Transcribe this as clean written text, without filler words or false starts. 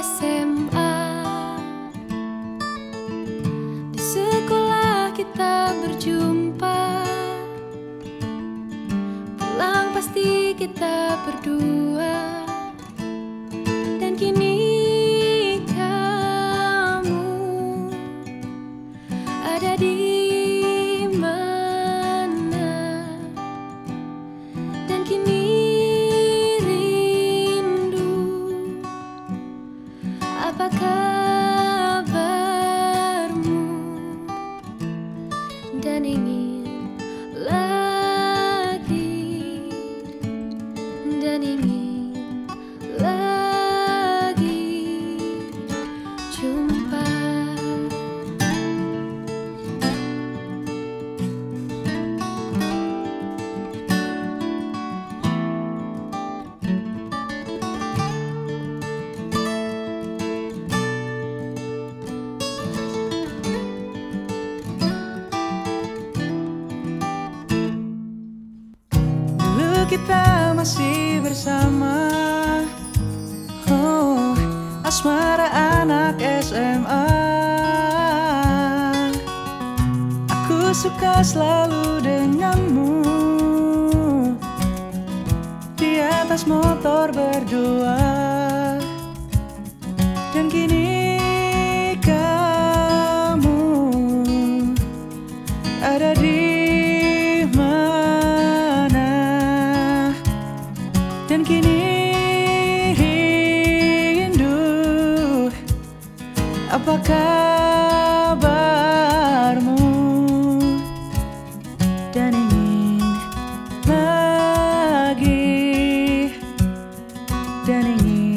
SMA. Di sekolah kita berjumpa, pulang pasti kita berdua. Dan kini kamu ada di mana? Dan kini rindu, apa kabarmu? Dan ingin lagi, dan ingin lagi jumpa. Kita masih bersama, oh, asmara anak SMA. Aku suka selalu denganmu di atas motor berdua. Dan kini kamu ada di dan kini rindu, apa kabarmu? Dan ingin lagi, dan ingin